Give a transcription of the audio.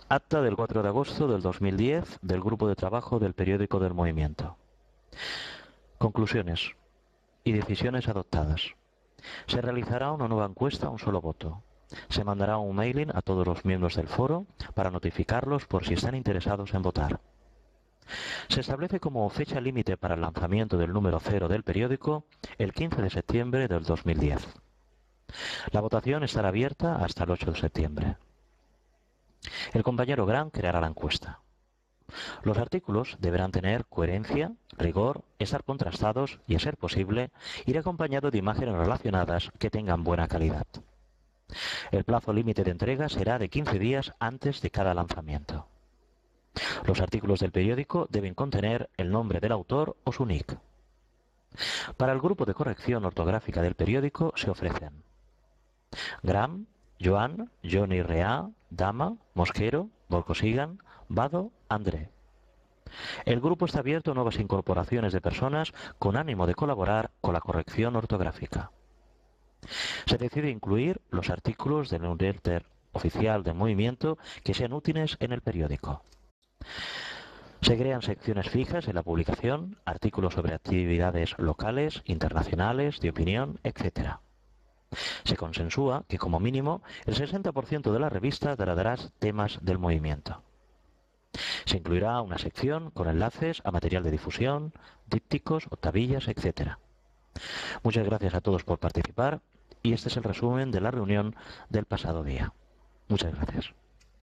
Acta del 4 de agosto del 2010 del Grupo de Trabajo del Periódico del Movimiento. Conclusiones y decisiones adoptadas. Se realizará una nueva encuesta a un solo voto. Se mandará un mailing a todos los miembros del foro para notificarlos por si están interesados en votar. Se establece como fecha límite para el lanzamiento del número 0 del periódico el 15 de septiembre del 2010. La votación estará abierta hasta el 8 de septiembre. El compañero Gran creará la encuesta. Los artículos deberán tener coherencia, rigor, estar contrastados y, a ser posible, ir acompañados de imágenes relacionadas que tengan buena calidad. El plazo límite de entrega será de 15 días antes de cada lanzamiento. Los artículos del periódico deben contener el nombre del autor o su nick. Para el grupo de corrección ortográfica del periódico se ofrecen Gram, Joan, Johnny Rea, Dama, Mosquero, Volcosigan, Vado, André. El grupo está abierto a nuevas incorporaciones de personas con ánimo de colaborar con la corrección ortográfica. Se decide incluir los artículos del newsletter oficial del movimiento que sean útiles en el periódico. Se crean secciones fijas en la publicación, artículos sobre actividades locales, internacionales, de opinión, etc. Se consensúa que, como mínimo, el 60% de la revista tratará temas del movimiento. Se incluirá una sección con enlaces a material de difusión, dípticos, octavillas, etc. Muchas gracias a todos por participar y este es el resumen de la reunión del pasado día. Muchas gracias.